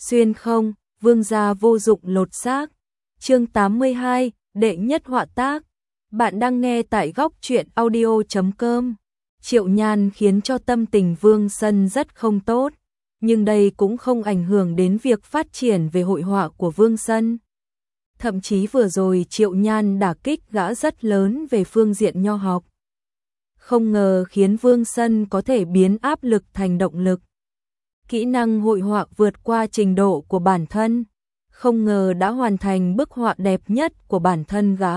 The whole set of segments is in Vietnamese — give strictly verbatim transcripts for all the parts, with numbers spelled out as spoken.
xuyên không, vương gia vô dụng lột xác. Chương tám mươi hai, đệ nhất họa tác. Bạn đang nghe tại góc truyện audio chấm com. Triệu Nhan khiến cho tâm tình Vương Sân rất không tốt, nhưng đây cũng không ảnh hưởng đến việc phát triển về hội họa của Vương Sân. Thậm chí vừa rồi Triệu Nhan đả kích gã rất lớn về phương diện nho học. Không ngờ khiến Vương Sân có thể biến áp lực thành động lực. Kỹ năng hội họa vượt qua trình độ của bản thân, không ngờ đã hoàn thành bức họa đẹp nhất của bản thân gã.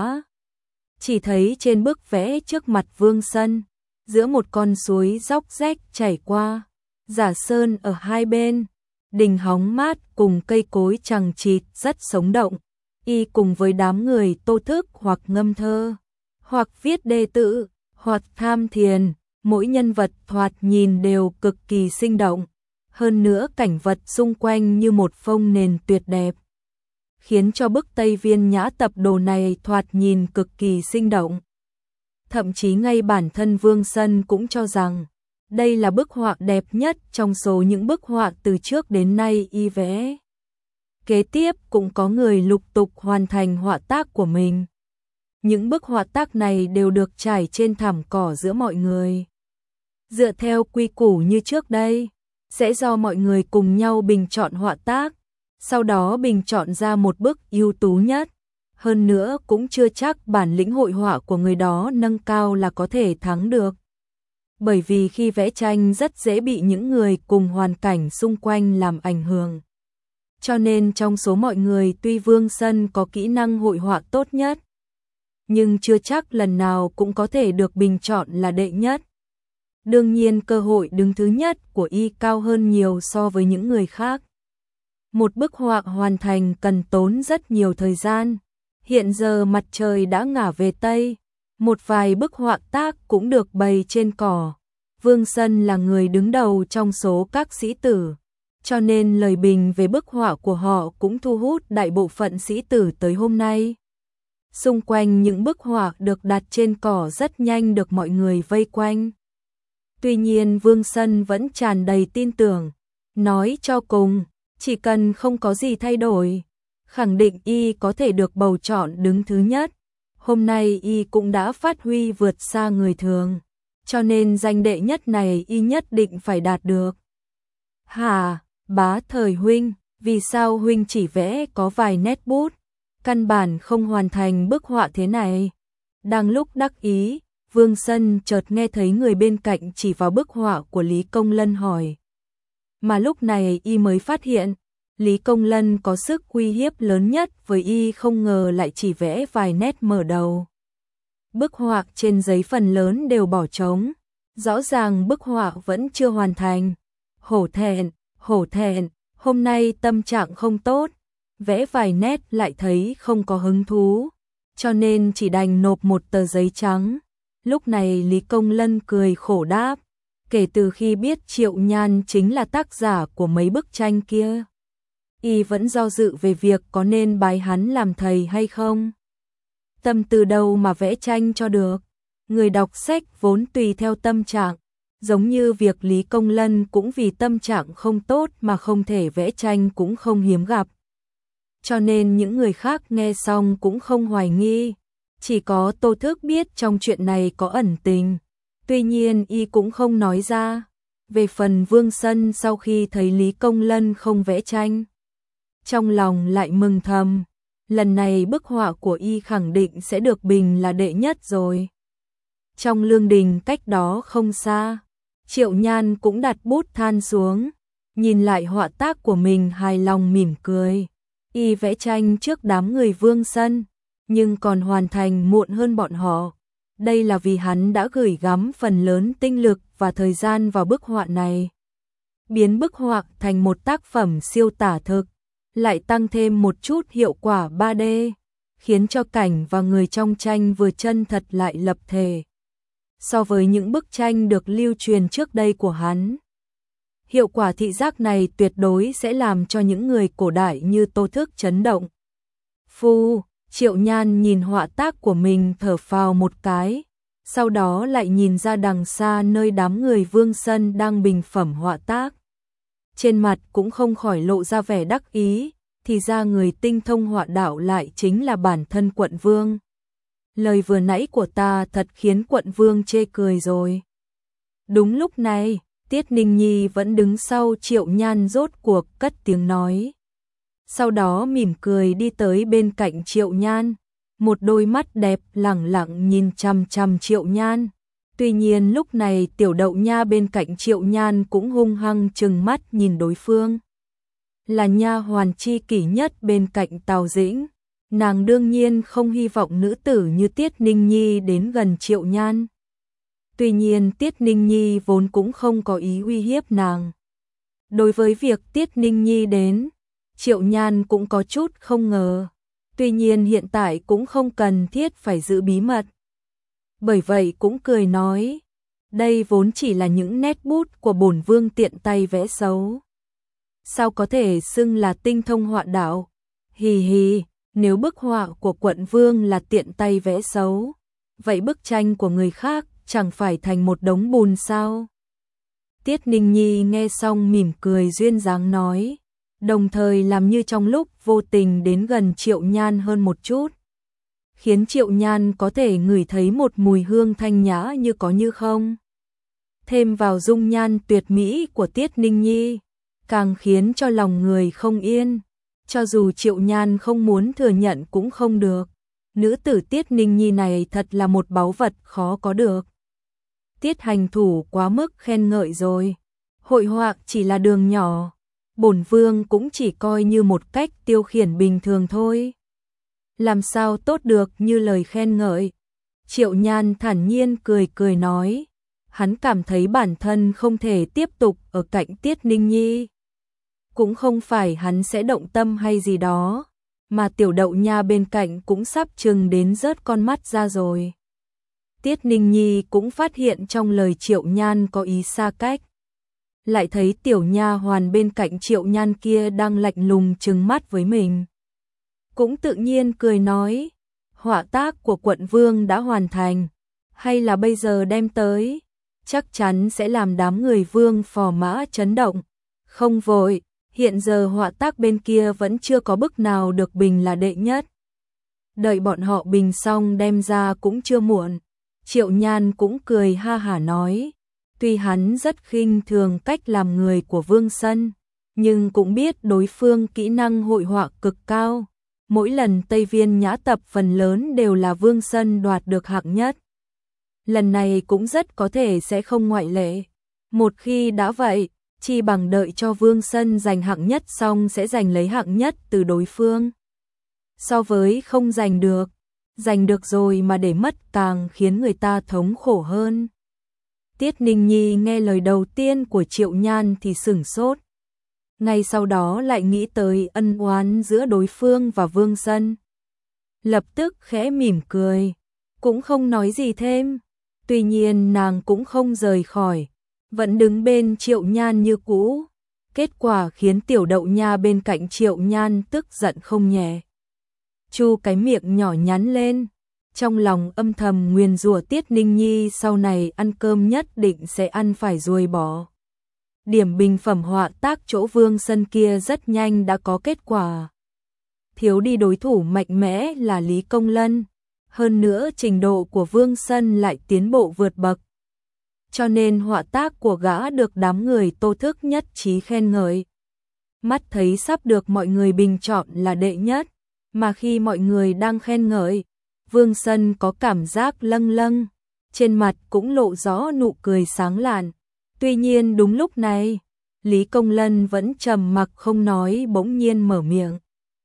Chỉ thấy trên bức vẽ trước mặt Vương Sân, giữa một con suối róc rách chảy qua, giả sơn ở hai bên, đình hóng mát cùng cây cối chằng chịt rất sống động. Y cùng với đám người tô thức hoặc ngâm thơ, hoặc viết đề tự, hoặc tham thiền, mỗi nhân vật thoạt nhìn đều cực kỳ sinh động. Hơn nữa cảnh vật xung quanh như một phông nền tuyệt đẹp, khiến cho bức Tây Viên Nhã tập đồ này thoạt nhìn cực kỳ sinh động. Thậm chí ngay bản thân Vương Sân cũng cho rằng đây là bức họa đẹp nhất trong số những bức họa từ trước đến nay y vẽ. Kế tiếp cũng có người lục tục hoàn thành họa tác của mình. Những bức họa tác này đều được trải trên thảm cỏ giữa mọi người. Dựa theo quy củ như trước đây, sẽ do mọi người cùng nhau bình chọn họa tác, sau đó bình chọn ra một bức ưu tú nhất. Hơn nữa cũng chưa chắc bản lĩnh hội họa của người đó nâng cao là có thể thắng được. Bởi vì khi vẽ tranh rất dễ bị những người cùng hoàn cảnh xung quanh làm ảnh hưởng. Cho nên trong số mọi người tuy Vương Sân có kỹ năng hội họa tốt nhất, nhưng chưa chắc lần nào cũng có thể được bình chọn là đệ nhất. Đương nhiên cơ hội đứng thứ nhất của y cao hơn nhiều so với những người khác. Một bức họa hoàn thành cần tốn rất nhiều thời gian. Hiện giờ mặt trời đã ngả về Tây, một vài bức họa tác cũng được bày trên cỏ. Vương Sân là người đứng đầu trong số các sĩ tử, cho nên lời bình về bức họa của họ cũng thu hút đại bộ phận sĩ tử tới hôm nay. Xung quanh những bức họa được đặt trên cỏ rất nhanh được mọi người vây quanh. Tuy nhiên Vương Sân vẫn tràn đầy tin tưởng, nói cho cùng, chỉ cần không có gì thay đổi, khẳng định y có thể được bầu chọn đứng thứ nhất. Hôm nay y cũng đã phát huy vượt xa người thường, cho nên danh đệ nhất này y nhất định phải đạt được. Hà, Bá Thời huynh, vì sao huynh chỉ vẽ có vài nét bút, căn bản không hoàn thành bức họa thế này? Đang lúc đắc ý, Vương Sân chợt nghe thấy người bên cạnh chỉ vào bức họa của Lý Công Lân hỏi. Mà lúc này y mới phát hiện, Lý Công Lân có sức uy hiếp lớn nhất với y, không ngờ lại chỉ vẽ vài nét mở đầu. Bức họa trên giấy phần lớn đều bỏ trống, rõ ràng bức họa vẫn chưa hoàn thành. Hổ thẹn, hổ thẹn, hôm nay tâm trạng không tốt, vẽ vài nét lại thấy không có hứng thú, cho nên chỉ đành nộp một tờ giấy trắng. Lúc này Lý Công Lân cười khổ đáp, kể từ khi biết Triệu Nhan chính là tác giả của mấy bức tranh kia, y vẫn do dự về việc có nên bái hắn làm thầy hay không. Tâm từ đâu mà vẽ tranh cho được, người đọc sách vốn tùy theo tâm trạng, giống như việc Lý Công Lân cũng vì tâm trạng không tốt mà không thể vẽ tranh cũng không hiếm gặp. Cho nên những người khác nghe xong cũng không hoài nghi, chỉ có Tô Thức biết trong chuyện này có ẩn tình, tuy nhiên y cũng không nói ra. Về phần Vương Sân sau khi thấy Lý Công Lân không vẽ tranh, trong lòng lại mừng thầm, lần này bức họa của y khẳng định sẽ được bình là đệ nhất rồi. Trong lương đình cách đó không xa, Triệu Nhan cũng đặt bút than xuống, nhìn lại họa tác của mình hài lòng mỉm cười. Y vẽ tranh trước đám người Vương Sân, nhưng còn hoàn thành muộn hơn bọn họ. Đây là vì hắn đã gửi gắm phần lớn tinh lực và thời gian vào bức họa này, biến bức họa thành một tác phẩm siêu tả thực, lại tăng thêm một chút hiệu quả ba D, khiến cho cảnh và người trong tranh vừa chân thật lại lập thể. So với những bức tranh được lưu truyền trước đây của hắn, hiệu quả thị giác này tuyệt đối sẽ làm cho những người cổ đại như Tô Thức chấn động. Phu, Triệu Nhan nhìn họa tác của mình thở phào một cái, sau đó lại nhìn ra đằng xa nơi đám người Vương Sân đang bình phẩm họa tác. trên mặt cũng không khỏi lộ ra vẻ đắc ý, thì ra người tinh thông họa đạo lại chính là bản thân quận vương. Lời vừa nãy của ta thật khiến quận vương chê cười rồi. Đúng lúc này, Tiết Ninh Nhi vẫn đứng sau Triệu Nhan rốt cuộc cất tiếng nói. Sau đó mỉm cười đi tới bên cạnh Triệu Nhan, một đôi mắt đẹp lẳng lặng nhìn chằm chằm Triệu Nhan. Tuy nhiên lúc này Tiểu Đậu Nha bên cạnh Triệu Nhan cũng hung hăng trừng mắt nhìn đối phương. Là nha hoàn chi kỷ nhất bên cạnh Tào Dĩnh, nàng đương nhiên không hy vọng nữ tử như Tiết Ninh Nhi đến gần Triệu Nhan. Tuy nhiên Tiết Ninh Nhi vốn cũng không có ý uy hiếp nàng. Đối với việc Tiết Ninh Nhi đến, Triệu Nhan cũng có chút không ngờ. Tuy nhiên hiện tại cũng không cần thiết phải giữ bí mật. Bởi vậy cũng cười nói, đây vốn chỉ là những nét bút của bổn vương tiện tay vẽ xấu. Sao có thể xưng là tinh thông họa đạo? Hì hì, nếu bức họa của quận vương là tiện tay vẽ xấu, vậy bức tranh của người khác chẳng phải thành một đống bùn sao? Tiết Ninh Nhi nghe xong mỉm cười duyên dáng nói, đồng thời làm như trong lúc vô tình đến gần Triệu Nhan hơn một chút, khiến Triệu Nhan có thể ngửi thấy một mùi hương thanh nhã như có như không. Thêm vào dung nhan tuyệt mỹ của Tiết Ninh Nhi, càng khiến cho lòng người không yên, cho dù Triệu Nhan không muốn thừa nhận cũng không được. Nữ tử Tiết Ninh Nhi này thật là một báu vật khó có được. Tiết hành thủ quá mức khen ngợi rồi. Hội họa chỉ là đường nhỏ, bổn vương cũng chỉ coi như một cách tiêu khiển bình thường thôi. Làm sao tốt được như lời khen ngợi. Triệu Nhan thản nhiên cười cười nói, hắn cảm thấy bản thân không thể tiếp tục ở cạnh Tiết Ninh Nhi. Cũng không phải hắn sẽ động tâm hay gì đó, mà Tiểu Đậu Nha bên cạnh cũng sắp chừng đến rớt con mắt ra rồi. Tiết Ninh Nhi cũng phát hiện trong lời Triệu Nhan có ý xa cách. Lại thấy tiểu nha hoàn bên cạnh Triệu Nhan kia đang lạnh lùng trừng mắt với mình. Cũng tự nhiên cười nói, họa tác của quận vương đã hoàn thành, hay là bây giờ đem tới, chắc chắn sẽ làm đám người vương phò mã chấn động. Không vội, hiện giờ họa tác bên kia vẫn chưa có bức nào được bình là đệ nhất. Đợi bọn họ bình xong đem ra cũng chưa muộn. Triệu Nhan cũng cười ha hả nói, tuy hắn rất khinh thường cách làm người của Vương Sân, nhưng cũng biết đối phương kỹ năng hội họa cực cao. Mỗi lần Tây Viên nhã tập phần lớn đều là Vương Sân đoạt được hạng nhất. Lần này cũng rất có thể sẽ không ngoại lệ. Một khi đã vậy, chi bằng đợi cho Vương Sân giành hạng nhất xong sẽ giành lấy hạng nhất từ đối phương. So với không giành được, giành được rồi mà để mất càng khiến người ta thống khổ hơn. Tiết Ninh Nhi nghe lời đầu tiên của Triệu Nhan thì sửng sốt. Ngay sau đó lại nghĩ tới ân oán giữa đối phương và Vương Sân. Lập tức khẽ mỉm cười, cũng không nói gì thêm. Tuy nhiên nàng cũng không rời khỏi, vẫn đứng bên Triệu Nhan như cũ. Kết quả khiến Tiểu Đậu Nha bên cạnh Triệu Nhan tức giận không nhẹ. Chu cái miệng nhỏ nhắn lên, trong lòng âm thầm nguyền rủa Tiết Ninh Nhi sau này ăn cơm nhất định sẽ ăn phải ruồi bò. Điểm bình phẩm họa tác chỗ Vương Sân kia rất nhanh đã có kết quả. Thiếu đi đối thủ mạnh mẽ là Lý Công Lân, hơn nữa trình độ của Vương Sân lại tiến bộ vượt bậc. Cho nên họa tác của gã được đám người Tô Thức nhất trí khen ngợi. Mắt thấy sắp được mọi người bình chọn là đệ nhất, mà khi mọi người đang khen ngợi, Vương Sân có cảm giác lâng lâng, trên mặt cũng lộ rõ nụ cười sáng lạn. Tuy nhiên đúng lúc này, Lý Công Lân vẫn trầm mặc không nói, bỗng nhiên mở miệng.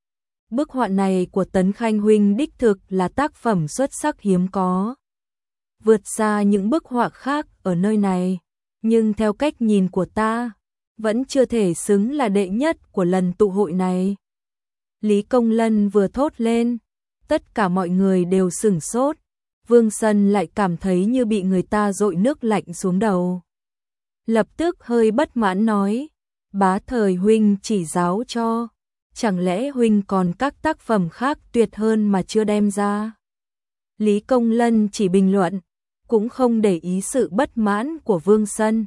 Bức họa này của Tấn Khanh huynh đích thực là tác phẩm xuất sắc hiếm có, vượt xa những bức họa khác ở nơi này, nhưng theo cách nhìn của ta, vẫn chưa thể xứng là đệ nhất của lần tụ hội này. Lý Công Lân vừa thốt lên, tất cả mọi người đều sửng sốt. Vương Sân lại cảm thấy như bị người ta dội nước lạnh xuống đầu. Lập tức hơi bất mãn nói, bá thời huynh chỉ giáo cho, chẳng lẽ huynh còn các tác phẩm khác tuyệt hơn mà chưa đem ra? Lý Công Lân chỉ bình luận, cũng không để ý sự bất mãn của Vương Sân.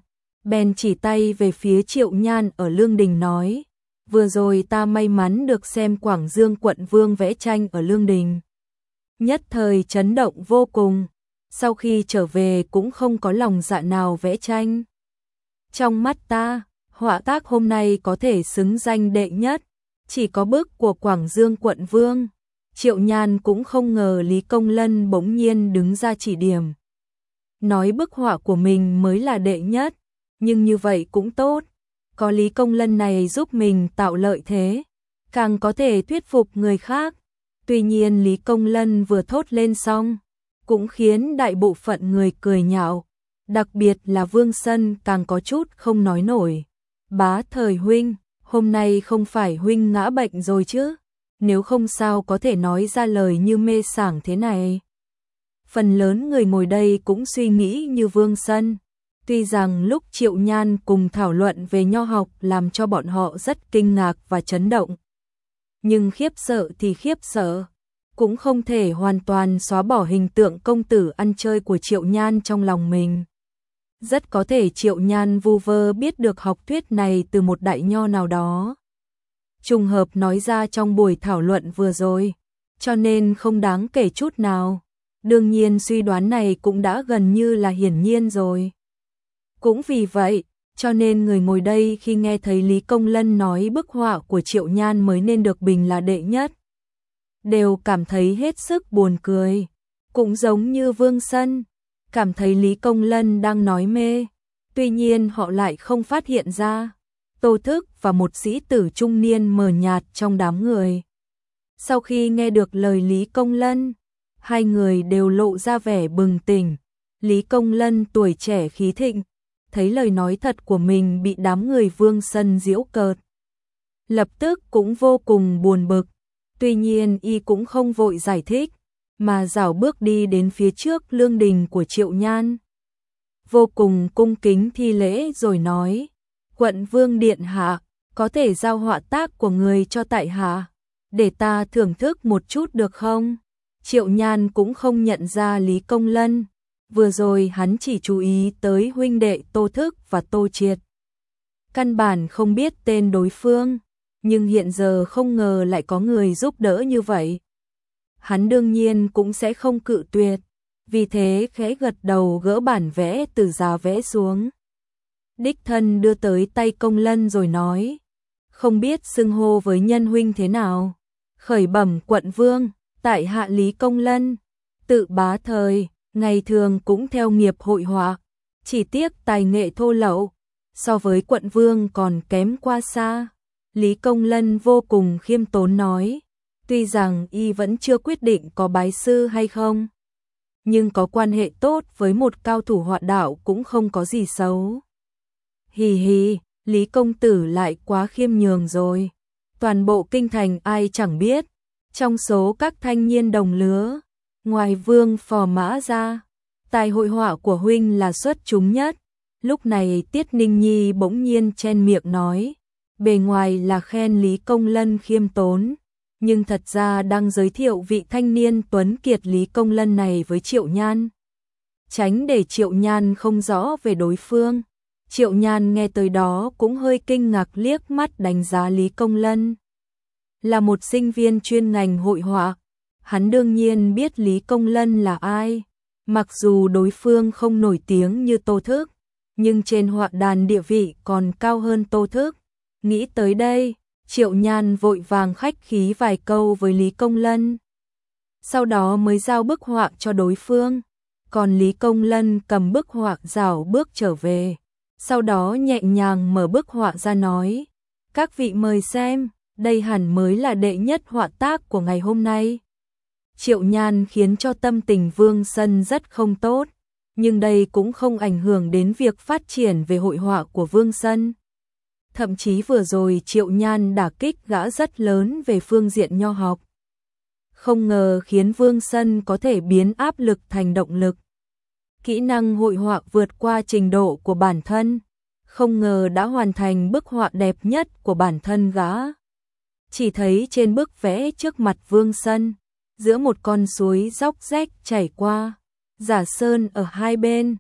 bèn chỉ tay về phía Triệu Nhan ở Lương Đình nói, vừa rồi ta may mắn được xem Quảng Dương quận vương vẽ tranh ở Lương Đình. Nhất thời chấn động vô cùng, sau khi trở về cũng không có lòng dạ nào vẽ tranh. Trong mắt ta, họa tác hôm nay có thể xứng danh đệ nhất, chỉ có bức của Quảng Dương quận vương. Triệu Nhan cũng không ngờ Lý Công Lân bỗng nhiên đứng ra chỉ điểm. Nói bức họa của mình mới là đệ nhất, nhưng như vậy cũng tốt. Có Lý Công Lân này giúp mình tạo lợi thế, càng có thể thuyết phục người khác. Tuy nhiên Lý Công Lân vừa thốt lên xong, cũng khiến đại bộ phận người cười nhạo. Đặc biệt là Vương Sân càng có chút không nói nổi. Bá Thời huynh, hôm nay không phải huynh ngã bệnh rồi chứ? Nếu không sao có thể nói ra lời như mê sảng thế này. Phần lớn người ngồi đây cũng suy nghĩ như Vương Sân. Tuy rằng lúc Triệu Nhan cùng thảo luận về nho học làm cho bọn họ rất kinh ngạc và chấn động. Nhưng khiếp sợ thì khiếp sợ, cũng không thể hoàn toàn xóa bỏ hình tượng công tử ăn chơi của Triệu Nhan trong lòng mình. Rất có thể Triệu Nhan vu vơ biết được học thuyết này từ một đại nho nào đó. Trùng hợp nói ra trong buổi thảo luận vừa rồi, cho nên không đáng kể chút nào. Đương nhiên suy đoán này cũng đã gần như là hiển nhiên rồi. Cũng vì vậy, cho nên người ngồi đây khi nghe thấy Lý Công Lân nói bức họa của Triệu Nhan mới nên được bình là đệ nhất, đều cảm thấy hết sức buồn cười. Cũng giống như Vương Sân, cảm thấy Lý Công Lân đang nói mê. Tuy nhiên họ lại không phát hiện ra Tô Thức và một sĩ tử trung niên mờ nhạt trong đám người. Sau khi nghe được lời Lý Công Lân, hai người đều lộ ra vẻ bừng tỉnh. Lý Công Lân tuổi trẻ khí thịnh, thấy lời nói thật của mình bị đám người Vương Sân giễu cợt, lập tức cũng vô cùng buồn bực. Tuy nhiên y cũng không vội giải thích, mà rảo bước đi đến phía trước lương đình của Triệu Nhan. Vô cùng cung kính thi lễ rồi nói, quận vương điện hạ, có thể giao họa tác của người cho tại hạ, để ta thưởng thức một chút được không? Triệu Nhan cũng không nhận ra Lý Công Lân, vừa rồi hắn chỉ chú ý tới huynh đệ Tô Thức và Tô Triệt. Căn bản không biết tên đối phương, nhưng hiện giờ không ngờ lại có người giúp đỡ như vậy. Hắn đương nhiên cũng sẽ không cự tuyệt, vì thế khẽ gật đầu gỡ bản vẽ từ giá vẽ xuống. Đích thân đưa tới tay Công Lân rồi nói, không biết xưng hô với nhân huynh thế nào? Khởi bẩm quận vương, tại hạ Lý Công Lân, tự Bá Thời, ngày thường cũng theo nghiệp hội họa, chỉ tiếc tài nghệ thô lậu, so với quận vương còn kém qua xa. Lý Công Lân vô cùng khiêm tốn nói, tuy rằng y vẫn chưa quyết định có bái sư hay không, nhưng có quan hệ tốt với một cao thủ họa đạo cũng không có gì xấu. Hì hì, Lý công tử lại quá khiêm nhường rồi. Toàn bộ kinh thành ai chẳng biết, trong số các thanh niên đồng lứa, ngoài Vương Phò Mã ra, tài hội họa của huynh là xuất chúng nhất. Lúc này Tiết Ninh Nhi bỗng nhiên chen miệng nói, bề ngoài là khen Lý Công Lân khiêm tốn, nhưng thật ra đang giới thiệu vị thanh niên tuấn kiệt Lý Công Lân này với Triệu Nhan. Tránh để Triệu Nhan không rõ về đối phương. Triệu Nhan nghe tới đó cũng hơi kinh ngạc liếc mắt đánh giá Lý Công Lân. Là một sinh viên chuyên ngành hội họa, hắn đương nhiên biết Lý Công Lân là ai. Mặc dù đối phương không nổi tiếng như Tô Thức, nhưng trên họa đàn địa vị còn cao hơn Tô Thức. Nghĩ tới đây, Triệu Nhan vội vàng khách khí vài câu với Lý Công Lân. Sau đó mới giao bức họa cho đối phương. Còn Lý Công Lân cầm bức họa rảo bước trở về. Sau đó nhẹ nhàng mở bức họa ra nói, các vị mời xem, đây hẳn mới là đệ nhất họa tác của ngày hôm nay. Triệu Nhan khiến cho tâm tình Vương Sân rất không tốt, nhưng đây cũng không ảnh hưởng đến việc phát triển về hội họa của Vương Sân. Thậm chí vừa rồi Triệu Nhan đả kích gã rất lớn về phương diện nho học. Không ngờ khiến Vương Sân có thể biến áp lực thành động lực. Kỹ năng hội họa vượt qua trình độ của bản thân, không ngờ đã hoàn thành bức họa đẹp nhất của bản thân gã. Chỉ thấy trên bức vẽ trước mặt Vương Sân, giữa một con suối róc rách chảy qua, giả sơn ở hai bên,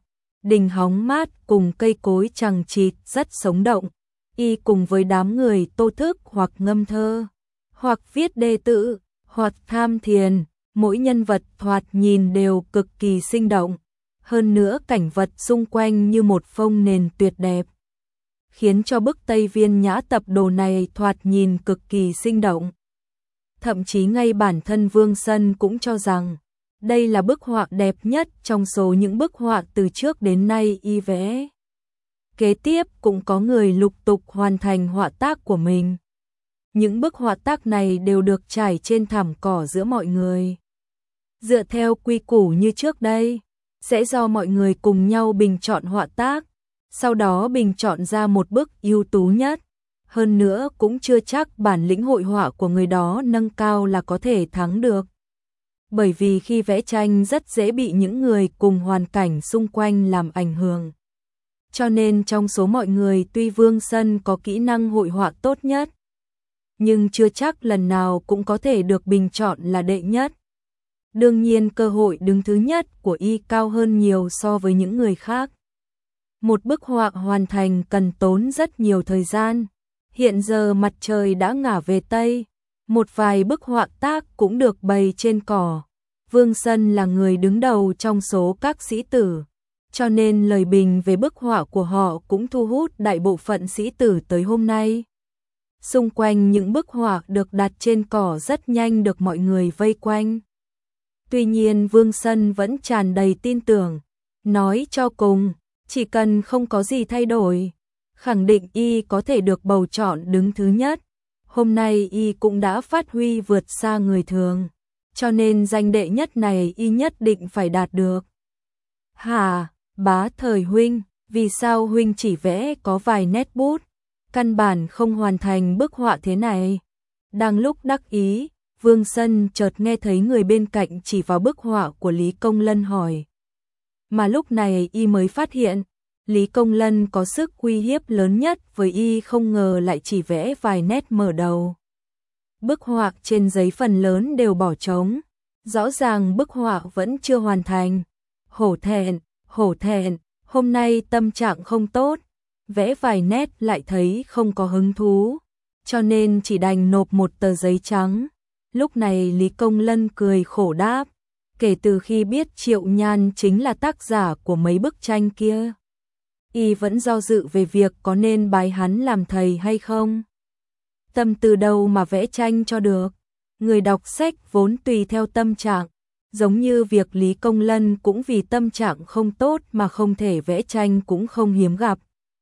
đình hóng mát cùng cây cối chằng chịt rất sống động. Y cùng với đám người Tô Thức hoặc ngâm thơ, hoặc viết đề tự, hoặc tham thiền, mỗi nhân vật thoạt nhìn đều cực kỳ sinh động. Hơn nữa cảnh vật xung quanh như một phông nền tuyệt đẹp, khiến cho bức Tây Viên Nhã tập đồ này thoạt nhìn cực kỳ sinh động. Thậm chí ngay bản thân Vương Sân cũng cho rằng đây là bức họa đẹp nhất trong số những bức họa từ trước đến nay y vẽ. Kế tiếp cũng có người lục tục hoàn thành họa tác của mình. Những bức họa tác này đều được trải trên thảm cỏ giữa mọi người. Dựa theo quy củ như trước đây, sẽ do mọi người cùng nhau bình chọn họa tác, sau đó bình chọn ra một bức ưu tú nhất. Hơn nữa cũng chưa chắc bản lĩnh hội họa của người đó nâng cao là có thể thắng được. Bởi vì khi vẽ tranh rất dễ bị những người cùng hoàn cảnh xung quanh làm ảnh hưởng. Cho nên trong số mọi người tuy Vương Sân có kỹ năng hội họa tốt nhất, nhưng chưa chắc lần nào cũng có thể được bình chọn là đệ nhất. Đương nhiên cơ hội đứng thứ nhất của y cao hơn nhiều so với những người khác. Một bức họa hoàn thành cần tốn rất nhiều thời gian. Hiện giờ mặt trời đã ngả về Tây, một vài bức họa tác cũng được bày trên cỏ. Vương Sân là người đứng đầu trong số các sĩ tử, cho nên lời bình về bức họa của họ cũng thu hút đại bộ phận sĩ tử tới hôm nay. Xung quanh những bức họa được đặt trên cỏ rất nhanh được mọi người vây quanh. Tuy nhiên Vương Sân vẫn tràn đầy tin tưởng, nói cho cùng, chỉ cần không có gì thay đổi, khẳng định y có thể được bầu chọn đứng thứ nhất. Hôm nay y cũng đã phát huy vượt xa người thường, cho nên danh đệ nhất này y nhất định phải đạt được. Hà, Bá Thời huynh, vì sao huynh chỉ vẽ có vài nét bút, căn bản không hoàn thành bức họa thế này? Đang lúc đắc ý, Vương Sân chợt nghe thấy người bên cạnh chỉ vào bức họa của Lý Công Lân hỏi. Mà lúc này y mới phát hiện, Lý Công Lân có sức uy hiếp lớn nhất với y, không ngờ lại chỉ vẽ vài nét mở đầu. Bức họa trên giấy phần lớn đều bỏ trống, rõ ràng bức họa vẫn chưa hoàn thành. Hổ thẹn, hổ thẹn, hôm nay tâm trạng không tốt, vẽ vài nét lại thấy không có hứng thú, cho nên chỉ đành nộp một tờ giấy trắng. Lúc này Lý Công Lân cười khổ đáp, kể từ khi biết Triệu Nhan chính là tác giả của mấy bức tranh kia, y vẫn do dự về việc có nên bái hắn làm thầy hay không. Tâm từ đâu mà vẽ tranh cho được, người đọc sách vốn tùy theo tâm trạng, giống như việc Lý Công Lân cũng vì tâm trạng không tốt mà không thể vẽ tranh cũng không hiếm gặp.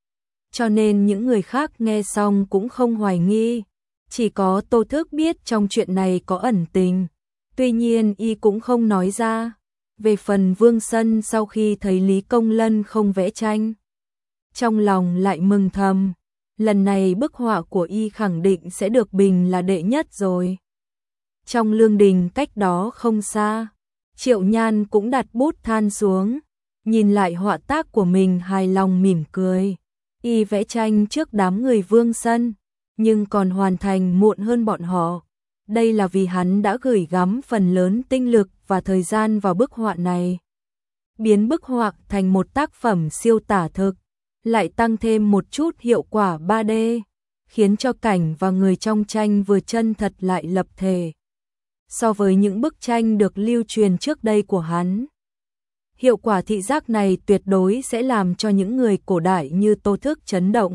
Cho nên những người khác nghe xong cũng không hoài nghi, chỉ có Tô Thức biết trong chuyện này có ẩn tình, tuy nhiên y cũng không nói ra. Về phần Vương Sân sau khi thấy Lý Công Lân không vẽ tranh, trong lòng lại mừng thầm, lần này bức họa của y khẳng định sẽ được bình là đệ nhất rồi. Trong lương đình cách đó không xa, Triệu Nhan cũng đặt bút than xuống, nhìn lại họa tác của mình hài lòng mỉm cười. Y vẽ tranh trước đám người Vương Sân, nhưng còn hoàn thành muộn hơn bọn họ. Đây là vì hắn đã gửi gắm phần lớn tinh lực và thời gian vào bức họa này, biến bức họa thành một tác phẩm siêu tả thực, lại tăng thêm một chút hiệu quả ba D, khiến cho cảnh và người trong tranh vừa chân thật lại lập thể. So với những bức tranh được lưu truyền trước đây của hắn, hiệu quả thị giác này tuyệt đối sẽ làm cho những người cổ đại như Tô Thức chấn động.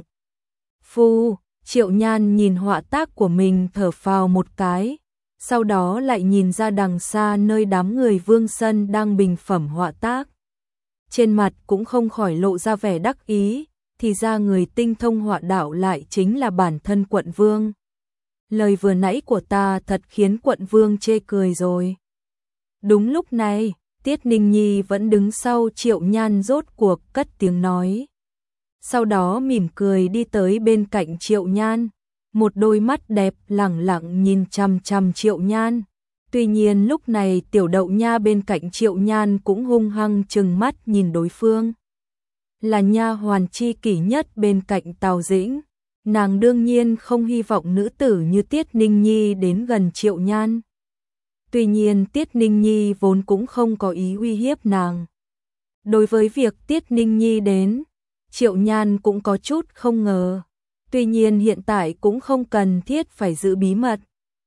Phu, Triệu Nhan nhìn họa tác của mình thở phào một cái, sau đó lại nhìn ra đằng xa nơi đám người Vương Sân đang bình phẩm họa tác. Trên mặt cũng không khỏi lộ ra vẻ đắc ý, thì ra người tinh thông họa đạo lại chính là bản thân quận vương. Lời vừa nãy của ta thật khiến quận vương chê cười rồi. Đúng lúc này, Tiết Ninh Nhi vẫn đứng sau Triệu Nhan rốt cuộc cất tiếng nói. Sau đó mỉm cười đi tới bên cạnh Triệu Nhan, một đôi mắt đẹp lẳng lặng nhìn chằm chằm Triệu Nhan. Tuy nhiên lúc này Tiểu Đậu Nha bên cạnh Triệu Nhan cũng hung hăng trừng mắt nhìn đối phương. Là nha hoàn chi kỷ nhất bên cạnh Tào Dĩnh, nàng đương nhiên không hy vọng nữ tử như Tiết Ninh Nhi đến gần Triệu Nhan. Tuy nhiên Tiết Ninh Nhi vốn cũng không có ý uy hiếp nàng. Đối với việc Tiết Ninh Nhi đến, Triệu Nhan cũng có chút không ngờ. Tuy nhiên hiện tại cũng không cần thiết phải giữ bí mật.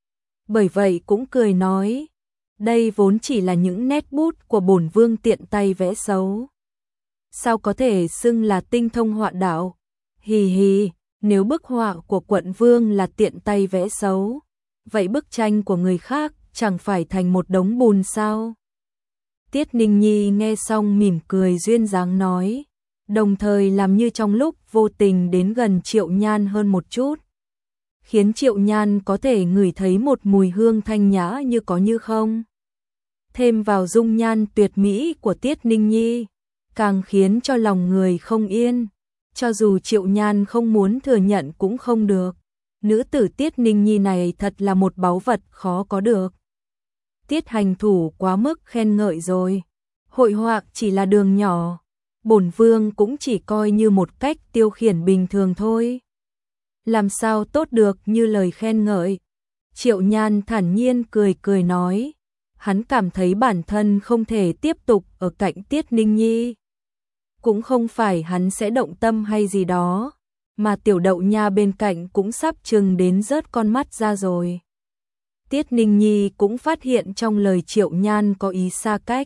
Bởi vậy cũng cười nói, đây vốn chỉ là những nét bút của bổn vương tiện tay vẽ xấu. Sao có thể xưng là tinh thông họa đạo? Hì hì, nếu bức họa của quận vương là tiện tay vẽ xấu, vậy bức tranh của người khác chẳng phải thành một đống bùn sao? Tiết Ninh Nhi nghe xong mỉm cười duyên dáng nói, đồng thời làm như trong lúc vô tình đến gần Triệu Nhan hơn một chút, khiến Triệu Nhan có thể ngửi thấy một mùi hương thanh nhã như có như không. Thêm vào dung nhan tuyệt mỹ của Tiết Ninh Nhi, càng khiến cho lòng người không yên, cho dù Triệu Nhan không muốn thừa nhận cũng không được. Nữ tử Tiết Ninh Nhi này thật là một báu vật khó có được. Tiết hành thủ quá mức khen ngợi rồi. Hội họa chỉ là đường nhỏ, bổn vương cũng chỉ coi như một cách tiêu khiển bình thường thôi. Làm sao tốt được như lời khen ngợi. Triệu Nhan thản nhiên cười cười nói, hắn cảm thấy bản thân không thể tiếp tục ở cạnh Tiết Ninh Nhi. Cũng không phải hắn sẽ động tâm hay gì đó, mà tiểu đậu nha bên cạnh cũng sắp chừng đến rớt con mắt ra rồi. Tiết Ninh Nhi cũng phát hiện trong lời Triệu Nhan có ý xa cách.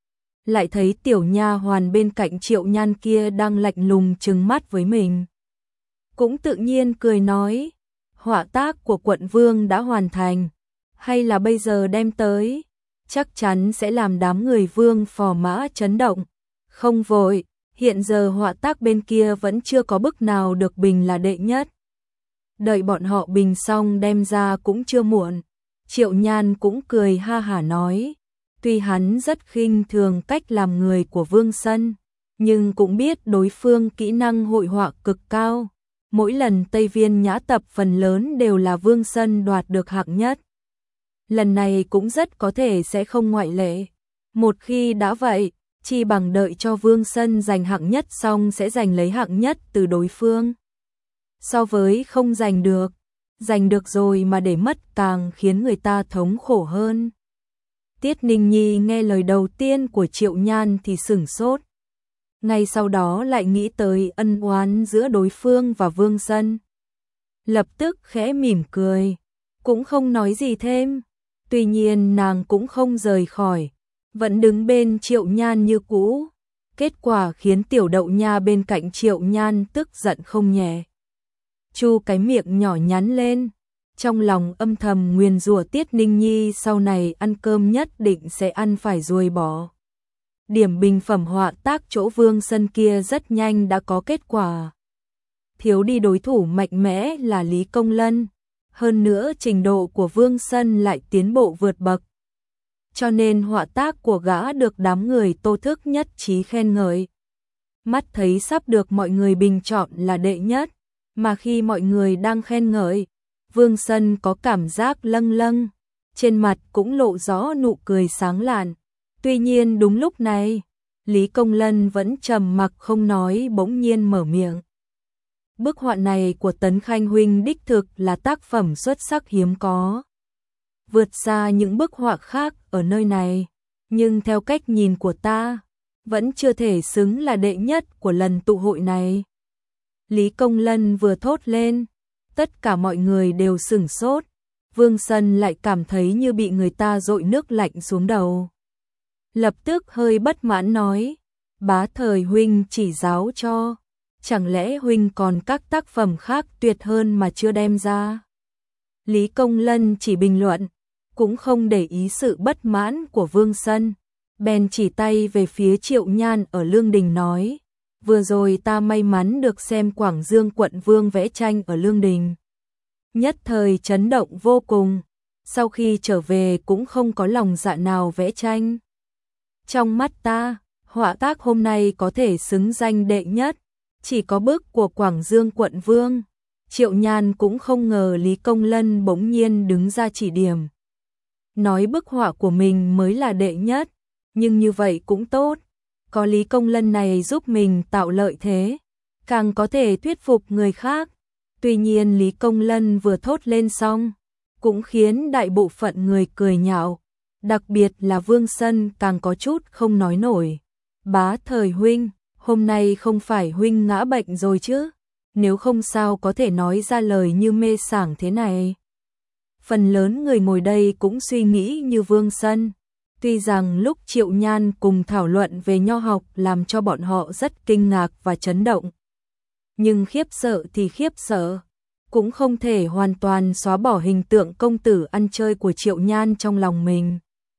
Lại thấy tiểu nha hoàn bên cạnh Triệu Nhan kia đang lạnh lùng trừng mắt với mình. Cũng tự nhiên cười nói, họa tác của quận vương đã hoàn thành, hay là bây giờ đem tới, chắc chắn sẽ làm đám người vương phò mã chấn động. Không vội, hiện giờ họa tác bên kia vẫn chưa có bức nào được bình là đệ nhất. Đợi bọn họ bình xong đem ra cũng chưa muộn. Triệu Nhan cũng cười ha hả nói, tuy hắn rất khinh thường cách làm người của Vương Sân, nhưng cũng biết đối phương kỹ năng hội họa cực cao. Mỗi lần Tây Viên nhã tập phần lớn đều là Vương Sân đoạt được hạng nhất. Lần này cũng rất có thể sẽ không ngoại lệ. Một khi đã vậy, chi bằng đợi cho Vương Sân giành hạng nhất xong sẽ giành lấy hạng nhất từ đối phương. So với không giành được, giành được rồi mà để mất càng khiến người ta thống khổ hơn. Tiết Ninh Nhi nghe lời đầu tiên của Triệu Nhan thì sửng sốt. Ngay sau đó lại nghĩ tới ân oán giữa đối phương và Vương Sân. Lập tức khẽ mỉm cười, cũng không nói gì thêm. Tuy nhiên nàng cũng không rời khỏi, vẫn đứng bên Triệu Nhan như cũ. Kết quả khiến tiểu đậu nha bên cạnh Triệu Nhan tức giận không nhẹ. Chu cái miệng nhỏ nhắn lên, trong lòng âm thầm nguyền rủa Tiết Ninh Nhi sau này ăn cơm nhất định sẽ ăn phải ruồi bò. Điểm bình phẩm họa tác chỗ Vương Sân kia rất nhanh đã có kết quả. Thiếu đi đối thủ mạnh mẽ là Lý Công Lân, hơn nữa trình độ của Vương Sân lại tiến bộ vượt bậc. Cho nên họa tác của gã được đám người Tô Thức nhất trí khen ngợi. Mắt thấy sắp được mọi người bình chọn là đệ nhất, mà khi mọi người đang khen ngợi, Vương Sân có cảm giác lâng lâng, trên mặt cũng lộ rõ nụ cười sáng lạn. Tuy nhiên đúng lúc này, Lý Công Lân vẫn trầm mặc không nói bỗng nhiên mở miệng. Bức họa này của Tấn Khanh huynh đích thực là tác phẩm xuất sắc hiếm có. Vượt xa những bức họa khác ở nơi này, nhưng theo cách nhìn của ta, vẫn chưa thể xứng là đệ nhất của lần tụ hội này. Lý Công Lân vừa thốt lên, tất cả mọi người đều sửng sốt. Vương Sân lại cảm thấy như bị người ta dội nước lạnh xuống đầu. Lập tức hơi bất mãn nói, bá thời huynh chỉ giáo cho, chẳng lẽ huynh còn các tác phẩm khác tuyệt hơn mà chưa đem ra? Lý Công Lân chỉ bình luận, cũng không để ý sự bất mãn của Vương Sân, bèn chỉ tay về phía Triệu Nhan ở Lương Đình nói, vừa rồi ta may mắn được xem Quảng Dương quận vương vẽ tranh ở Lương Đình. Nhất thời chấn động vô cùng, sau khi trở về cũng không có lòng dạ nào vẽ tranh. Trong mắt ta, họa tác hôm nay có thể xứng danh đệ nhất, chỉ có bức của Quảng Dương quận vương. Triệu Nhan cũng không ngờ Lý Công Lân bỗng nhiên đứng ra chỉ điểm. Nói bức họa của mình mới là đệ nhất, nhưng như vậy cũng tốt. Có Lý Công Lân này giúp mình tạo lợi thế, càng có thể thuyết phục người khác. Tuy nhiên Lý Công Lân vừa thốt lên xong, cũng khiến đại bộ phận người cười nhạo, đặc biệt là Vương Sân càng có chút không nói nổi. Bá Thời huynh, hôm nay không phải huynh ngã bệnh rồi chứ? Nếu không sao có thể nói ra lời như mê sảng thế này. Phần lớn người ngồi đây cũng suy nghĩ như Vương Sân. Tuy rằng lúc Triệu Nhan cùng thảo luận về nho học làm cho bọn họ rất kinh ngạc và chấn động. Nhưng khiếp sợ thì khiếp sợ, cũng không thể hoàn toàn xóa bỏ hình tượng công tử ăn chơi của Triệu Nhan trong lòng mình.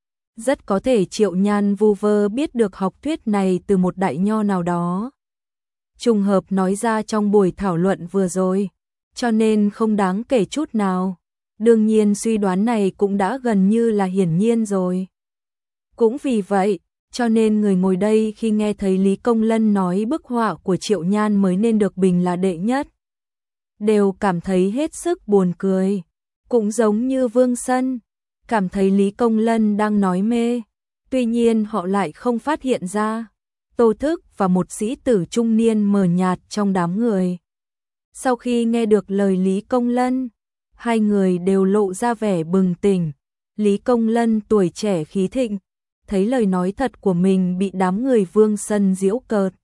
Rất có thể Triệu Nhan vu vơ biết được học thuyết này từ một đại nho nào đó. Trùng hợp nói ra trong buổi thảo luận vừa rồi, cho nên không đáng kể chút nào. Đương nhiên suy đoán này cũng đã gần như là hiển nhiên rồi. Cũng vì vậy, cho nên người ngồi đây khi nghe thấy Lý Công Lân nói bức họa của Triệu Nhan mới nên được bình là đệ nhất, đều cảm thấy hết sức buồn cười. Cũng giống như Vương Sân, cảm thấy Lý Công Lân đang nói mê. Tuy nhiên họ lại không phát hiện ra Tô Thức và một sĩ tử trung niên mờ nhạt trong đám người. Sau khi nghe được lời Lý Công Lân, hai người đều lộ ra vẻ bừng tỉnh. Lý Công Lân tuổi trẻ khí thịnh, thấy lời nói thật của mình bị đám người Vương Sân giễu cợt,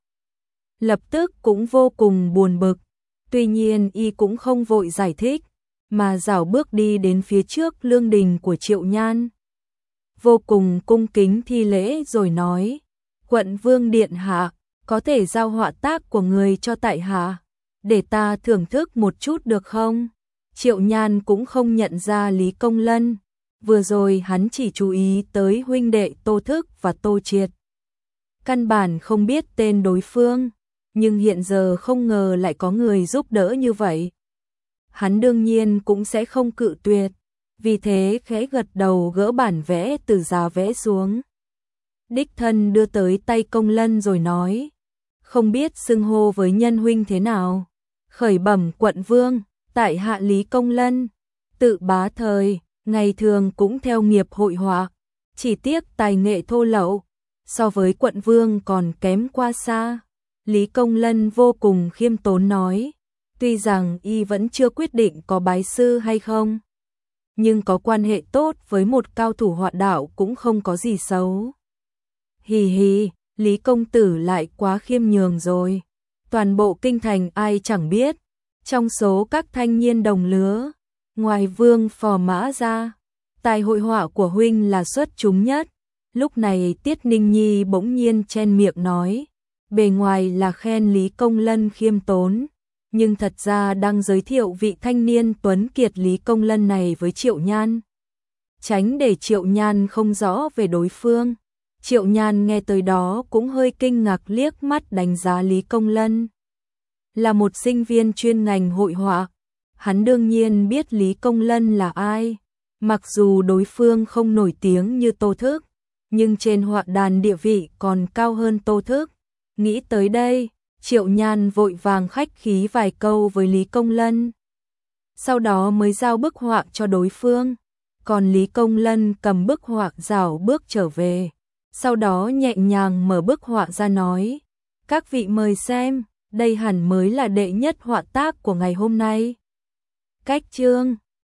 lập tức cũng vô cùng buồn bực. Tuy nhiên y cũng không vội giải thích, mà rảo bước đi đến phía trước lương đình của Triệu Nhan. Vô cùng cung kính thi lễ rồi nói: "Quận Vương điện hạ, có thể giao họa tác của người cho tại hạ, để ta thưởng thức một chút được không?" Triệu Nhan cũng không nhận ra Lý Công Lân, vừa rồi hắn chỉ chú ý tới huynh đệ Tô Thức và Tô Triệt. Căn bản không biết tên đối phương, nhưng hiện giờ không ngờ lại có người giúp đỡ như vậy. Hắn đương nhiên cũng sẽ không cự tuyệt, vì thế khẽ gật đầu gỡ bản vẽ từ giá vẽ xuống. Đích thân đưa tới tay Công Lân rồi nói: "Không biết xưng hô với nhân huynh thế nào?" "Khởi bẩm quận vương, tại hạ Lý Công Lân, tự Bá Thời, ngày thường cũng theo nghiệp hội họa, chỉ tiếc tài nghệ thô lậu, so với quận vương còn kém qua xa." Lý Công Lân vô cùng khiêm tốn nói, tuy rằng y vẫn chưa quyết định có bái sư hay không, nhưng có quan hệ tốt với một cao thủ họa đạo cũng không có gì xấu. Hì hì, Lý công tử lại quá khiêm nhường rồi. Toàn bộ kinh thành ai chẳng biết, trong số các thanh niên đồng lứa, ngoài Vương Phò Mã ra, tài hội họa của huynh là xuất chúng nhất. Lúc này Tiết Ninh Nhi bỗng nhiên chen miệng nói, bề ngoài là khen Lý Công Lân khiêm tốn, nhưng thật ra đang giới thiệu vị thanh niên tuấn kiệt Lý Công Lân này với Triệu Nhan. Tránh để Triệu Nhan không rõ về đối phương. Triệu Nhan nghe tới đó cũng hơi kinh ngạc liếc mắt đánh giá Lý Công Lân. Là một sinh viên chuyên ngành hội họa, hắn đương nhiên biết Lý Công Lân là ai. Mặc dù đối phương không nổi tiếng như Tô Thức, nhưng trên họa đàn địa vị còn cao hơn Tô Thức. Nghĩ tới đây, Triệu Nhan vội vàng khách khí vài câu với Lý Công Lân. Sau đó mới giao bức họa cho đối phương. Còn Lý Công Lân cầm bức họa rảo bước trở về. Sau đó nhẹ nhàng mở bức họa ra nói, các vị mời xem, đây hẳn mới là đệ nhất họa tác của ngày hôm nay. Cách chương